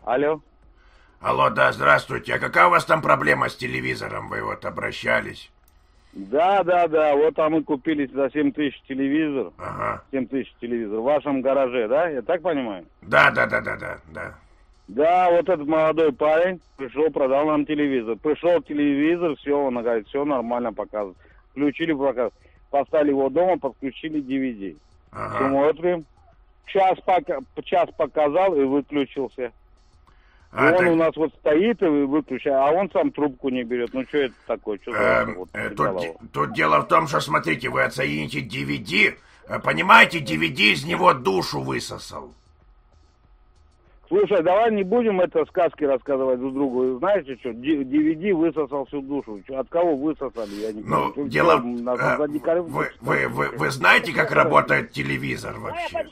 Алло. Алло, да, здравствуйте. А какая у вас там проблема с телевизором? Вы вот обращались? Да. Вот там мы купили за 7 тысяч телевизор. Ага. 7 тысяч телевизор. В вашем гараже, да? Я так понимаю? Да. Да, вот этот молодой парень пришел, продал нам телевизор. Пришел телевизор, все, он говорит, все нормально показывает. Включили показ. Поставили его дома, подключили DVD. Ага. Смотрим. Час показал и выключился. А, он так... у нас вот стоит и выключает, а он сам трубку не берет. Ну, что это такое? Что тут дело в том, что, смотрите, вы оцените DVD. Понимаете, DVD из него душу высосал. Слушай, давай не будем это сказки рассказывать друг другу. Знаете что, DVD высосал всю душу. От кого высосали? Я не понимаю. Ну, дело... Вы знаете, как работает телевизор вообще?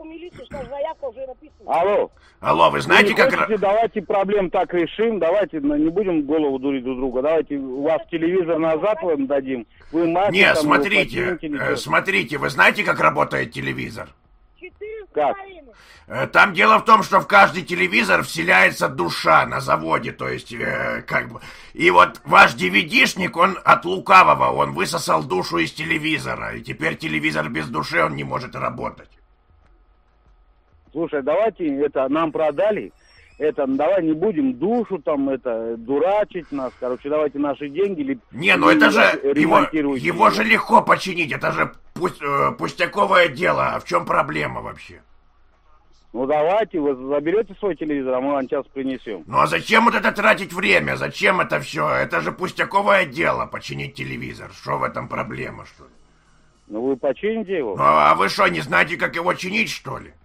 Алло, вы знаете, как... Давайте проблем так решим. Давайте не будем голову дурить друг друга. Давайте у вас телевизор назад вам дадим. Вы Нет, смотрите, вы знаете, как работает телевизор? Как? Там дело в том, что в каждый телевизор вселяется душа на заводе, то есть, как бы... И вот ваш DVD-шник, он от лукавого, он высосал душу из телевизора, и теперь телевизор без души, он не может работать. Слушай, давайте это нам продали, давай не будем душу там, дурачить нас, короче, давайте наши деньги... ну это же, его же легко починить, это же пустяковое дело, а в чем проблема вообще? Ну давайте, вы заберете свой телевизор, а мы вам сейчас принесем. Ну а зачем вот это тратить время? Зачем это все? Это же пустяковое дело, починить телевизор. Что в этом проблема, что ли? Ну вы почините его. Ну а вы что, не знаете, как его чинить, что ли?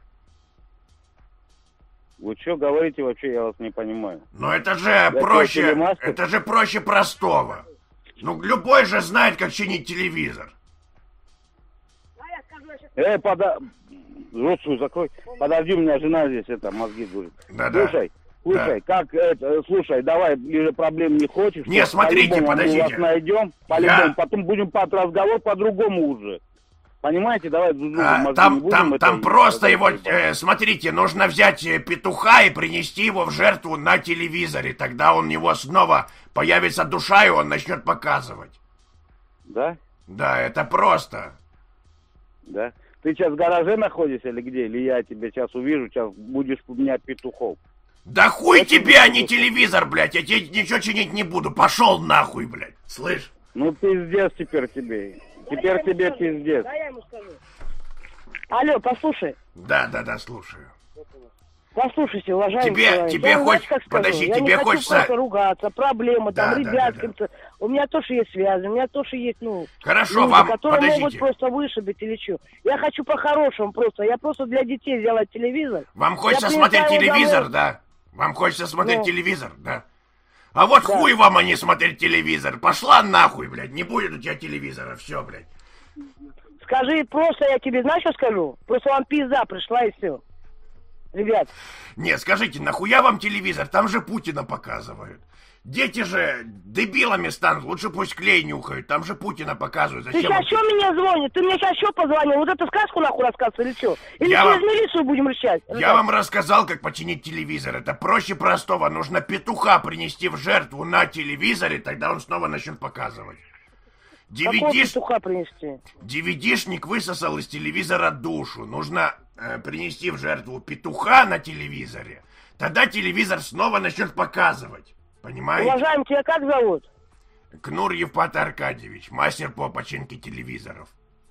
Вы что говорите вообще, я вас не понимаю. Ну это же проще простого. Ну любой же знает, как чинить телевизор. Рот свой закрой. Подожди, у меня жена здесь мозги дурит. Да. Слушай, слушай, давай, ближе проблем не хочешь. Не, смотрите, подождите. Мы вас найдем, по-любому, потом будем разговор по-другому уже. Понимаете, давай там просто его, смотрите, нужно взять петуха и принести его в жертву на телевизоре. Тогда у него снова появится душа, и он начнет показывать. Да? Да, это просто. Да? Ты сейчас в гараже находишься или где? Или я тебя сейчас увижу, сейчас будешь у меня петухов. Да хуй тебе, а не телевизор, блядь. Я тебе ничего чинить не буду. Пошел нахуй, блядь. Слышь? Ну пиздец теперь тебе. Теперь тебе пиздец. Да, я ему скажу. Алло, послушай. Да, слушаю. Послушайте, уважаемый тебе я хочется... просто ругаться, проблемы, ребят, у меня тоже есть связи, у меня тоже есть, Хорошо, люди, вам, которые подождите. могут просто вышибить или что. Я хочу по-хорошему я просто для детей сделать телевизор. Вам хочется смотреть телевизор, да? Вам хочется смотреть телевизор, да? А вот хуй вам, а не смотреть телевизор. Пошла нахуй, блядь, не будет у тебя телевизора, все, блядь. Скажи, просто я тебе, знаешь, что скажу? Просто вам пизда пришла и все. Ребят. Нет, скажите, нахуя вам телевизор? Там же Путина показывают. Дети же дебилами станут. Лучше пусть клей нюхают. Там же Путина показывают. Зачем? Ты сейчас что меня звонишь? Ты мне сейчас что позвонил? Вот эту сказку нахуй рассказывать или что? Или через милицию будем решать? Я вам рассказал, как починить телевизор. Это проще простого. Нужно петуха принести в жертву на телевизоре, тогда он снова начнет показывать. Петуха принести? DVD-шник высосал из телевизора душу. Нужно принести в жертву петуха на телевизоре. Тогда телевизор снова начнет показывать. Понимаете? Уважаемый, тебя как зовут? Кнур Евпат Аркадьевич, мастер по починке телевизоров.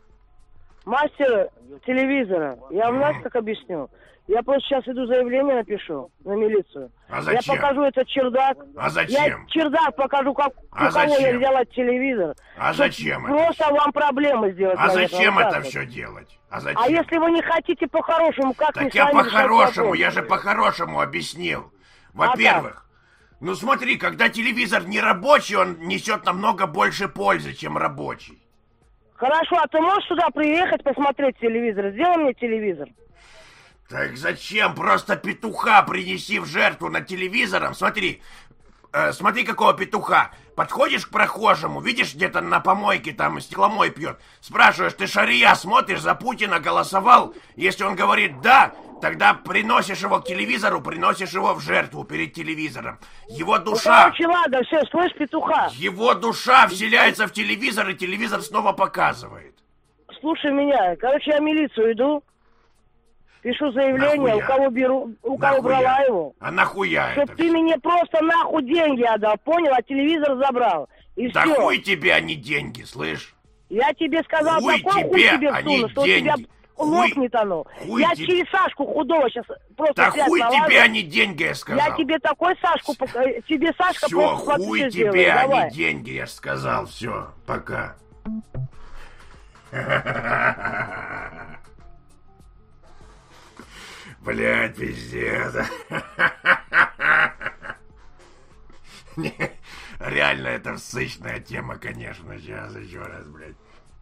Мастер телевизора. Я вам как объясню. Я просто сейчас иду заявление напишу на милицию. А зачем? Я покажу этот чердак. А зачем? Я чердак покажу, как у кого я взяла телевизор. А зачем это? Просто вам проблемы сделать. А зачем это все делать? А зачем? А если вы не хотите по-хорошему, как так мне я по-хорошему, я же по-хорошему объяснил. Во-первых, ну смотри, когда телевизор не рабочий, он несет намного больше пользы, чем рабочий. Хорошо, а ты можешь сюда приехать посмотреть телевизор? Сделай мне телевизор. Так зачем? Просто петуха принеси в жертву над телевизором. Смотри, смотри, какого петуха. Подходишь к прохожему, видишь, где-то на помойке там стекломой пьет. Спрашиваешь, ты шария смотришь, за Путина голосовал? Если он говорит «да», тогда приносишь его к телевизору, приносишь его в жертву перед телевизором. Его душа... Ну, короче, ладно, все, слышь, петуха. Его душа вселяется в телевизор, и телевизор снова показывает. Слушай меня, короче, я в милицию иду. Пишу заявление, Нахуя? у кого беру, у кого Нахуя? брала его. А нахуя Чтоб это ты всё? мне просто нахуй деньги отдал, понял? А телевизор забрал. И Да все. хуй тебе, а не деньги, слышь? Я тебе сказал, Хуй такой хуй тебе, тебе а не всуну, что у тебя деньги. лопнет оно. Хуй Я тебе. через Сашку худого сейчас просто Да связь хуй налажу. тебе, а не деньги, я сказал. Я тебе такой Сашку, тебе Сашка Все, просто хуй смотри, тебе, сделаю. а Давай. не деньги, я ж сказал. Все, пока. Блядь, пиздец. Не, реально, это сычная тема, конечно. Сейчас еще раз, блядь.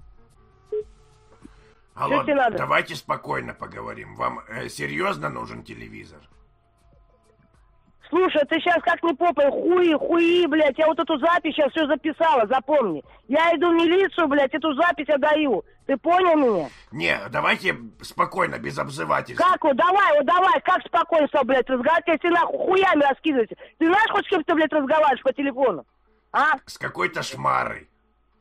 Алло, тебе надо? давайте спокойно поговорим. Вам серьезно нужен телевизор? Слушай, ты сейчас как не попай, хуи, блядь, я вот эту запись сейчас все записала, запомни. Я иду в милицию, блядь, эту запись отдаю. Ты понял меня? Не, давайте спокойно, без обзывательств. Как вот, давай, как спокойно, блядь, разговаривать, если нахуй хуями раскидываете. Ты знаешь, хоть с кем ты, блядь, разговариваешь по телефону? А? С какой-то шмарой.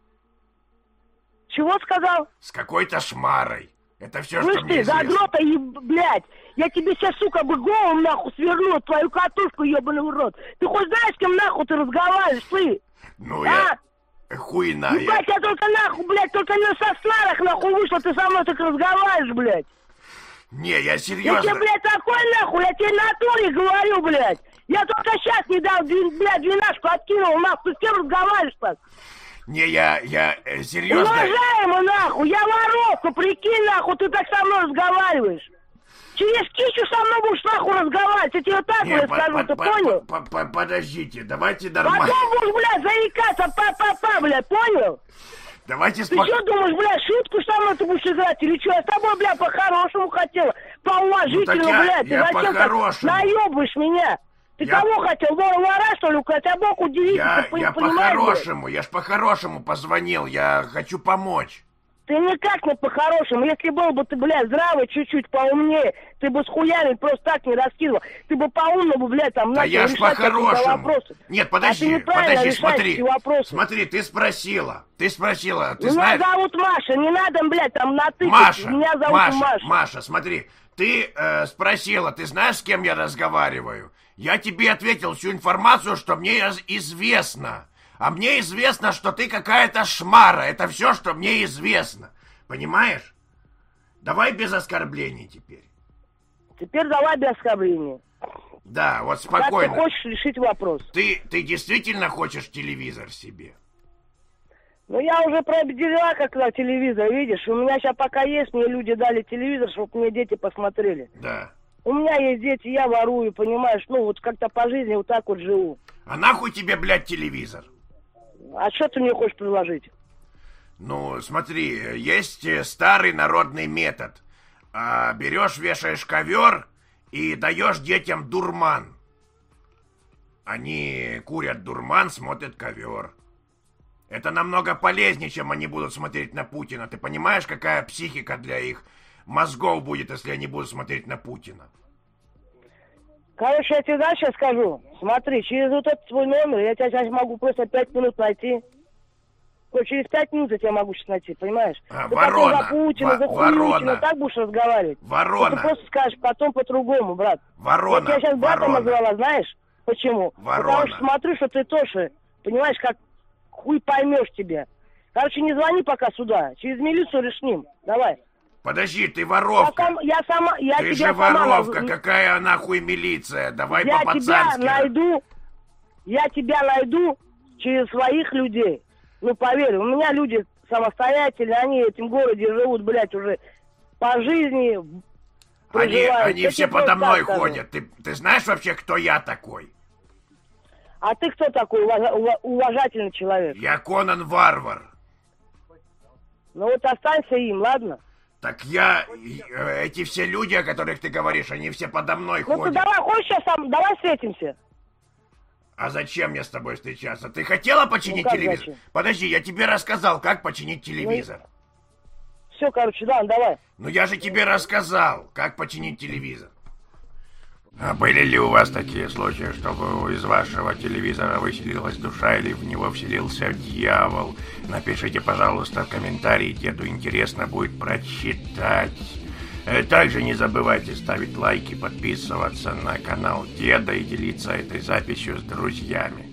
Чего сказал? С какой-то шмарой. Это все, Слышь что мне ты, известно. задрота, блядь, я тебе сейчас, сука, бы голову нахуй сверну, твою катушку, ебаный урод. Ты хоть знаешь, с кем нахуй ты разговариваешь, ты? Ну, А? я... Хуйна, я... Ебать, я только нахуй, блядь, только не со снарах нахуй вышла, ты со мной так разговариваешь, блядь. Не, я Я серьезно. тебе, блядь, такой нахуй, я тебе на туре говорю, блядь. Я только сейчас не дал, блядь, двенашку откинул, нахуй, ты с кем разговариваешь так? Не, я серьезно. Уважаемый, нахуй, я воровка, прикинь, нахуй, ты так со мной разговариваешь. Через кичу со мной будешь нахуй разговаривать, я тебе так, блядь, скажу, ты понял? Подождите, давайте нормально. Потом будешь, блядь, заикаться, па-па-па, блядь, понял? Давайте Ты что думаешь, блядь, шутку со мной ты будешь играть или что? Я с тобой, блядь, по-хорошему хотела, по-уважительному, Ну, так блядь. я Ты зачем так по-хорошему. наебываешь меня? Ты Я- кого хотел? Вора, что ли, украсть? А Бог удивительно, Я понимаешь, блядь? по-хорошему, я ж по-хорошему позвонил, я хочу помочь. Ты никак не по-хорошему. Если был бы ты, блядь, здравый, чуть-чуть поумнее, ты бы с хуями просто так не раскидывал. Ты бы по-умному, блядь, там Да начал я ж решать какие-то по-хорошему. вопросы. Нет, А ты подожди, неправильно подожди, решаешь смотри. эти вопросы. Смотри, ты спросила, ты Меня знаешь... зовут Маша, не надо, блядь, там на ты. Маша, Меня зовут Маша. Маша, смотри, ты спросила, ты знаешь, с кем я разговариваю? Я тебе ответил всю информацию, что мне известно. А мне известно, что ты какая-то шмара. Это все, что мне известно. Понимаешь? Давай без оскорблений теперь. Теперь давай без оскорбления. Да, вот Как ты спокойно. хочешь решить вопрос? Ты действительно хочешь телевизор себе? Ну, я уже проопределила, когда телевизор, видишь. У меня сейчас пока есть, мне люди дали телевизор, чтобы мне дети посмотрели. Да. У меня есть дети, я ворую, понимаешь? Ну, вот как-то по жизни вот так вот живу. А нахуй тебе, блядь, телевизор? А что ты мне хочешь предложить? Ну, смотри, есть старый народный метод. Берешь, вешаешь ковер и даешь детям дурман. Они курят дурман, смотрят ковер. Это намного полезнее, чем они будут смотреть на Путина. Ты понимаешь, какая психика для их мозгов будет, если они будут смотреть на Путина? Короче, я тебе сейчас скажу. Смотри, через вот этот свой номер я тебя сейчас могу просто 5 минут найти. Вот через 5 минут я тебя могу сейчас найти, понимаешь? Ты потом за Путина, за Хуютина, так будешь разговаривать. Ворона. Ты просто скажешь потом по-другому, брат. Ворона. Я тебя сейчас братом Ворона. назвала, знаешь? Почему? Ворона. Потому что смотрю, что ты тоже, понимаешь, как хуй поймешь тебя. Короче, не звони пока сюда. Через милицию решим. Давай. Подожди, ты воровка. Я Ты тебя же сама воровка, какая нахуй милиция? Давай я по-пацански. Я тебя найду через своих людей. Ну, поверь, у меня люди самостоятельные, они в этом городе живут, блядь, уже по жизни проживают. Они Я все тебе подо просто мной так скажу. ходят. Ты знаешь вообще, кто я такой? А ты кто такой уважательный человек? Я Конан Варвар. Ну вот останься им, ладно? Так эти все люди, о которых ты говоришь, они все подо мной Ну ты ходят. давай, хочешь сейчас давай встретимся? А зачем мне с тобой встречаться? Ты хотела починить телевизор? Зачем? Подожди, я тебе рассказал, как починить телевизор. Все, короче, да, давай. Ну я же тебе рассказал, как починить телевизор. А были ли у вас такие случаи, чтобы из вашего телевизора выселилась душа или в него вселился дьявол? Напишите, пожалуйста, в комментарии, деду интересно будет прочитать. Также не забывайте ставить лайки, подписываться на канал деда и делиться этой записью с друзьями.